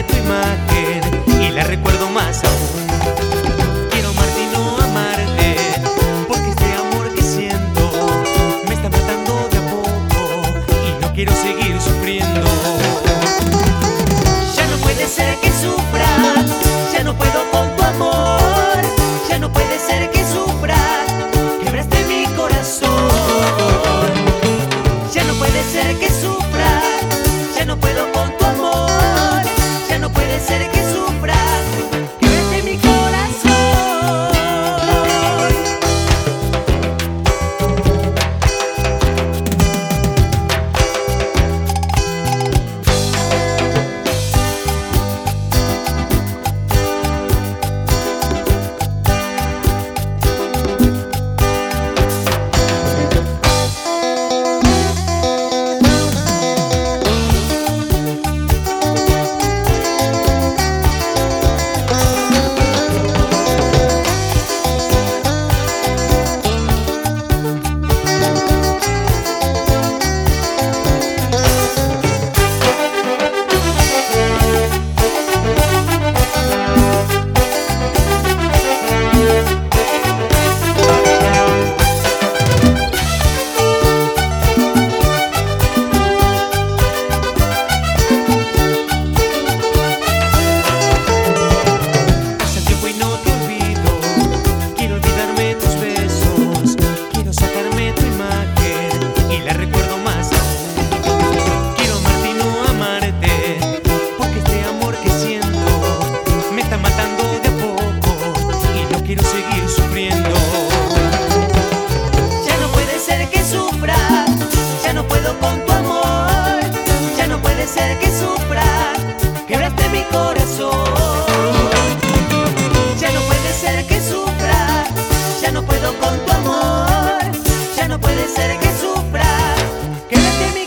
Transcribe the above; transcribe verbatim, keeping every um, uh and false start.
tu imagen y la recuerdo más aún. Quiero amarte y no amarte, porque este amor que siento me está matando de a poco y no quiero seguir sufriendo. Ya no puede ser que sufra, ya no puedo con tu amor. Ya no puede ser que sufra, quebraste mi corazón. Ya no puede ser que sufra, ya no puedo con tu amor. Ya no puede ser que sufra, quebraste mi corazón. Quiero seguir sufriendo. Ya no puede ser que sufra, ya no puedo con tu amor. Ya no puede ser que sufra, quebraste mi corazón. Ya no puede ser que sufra, ya no puedo con tu amor. Ya no puede ser que sufra, quebraste mi corazón.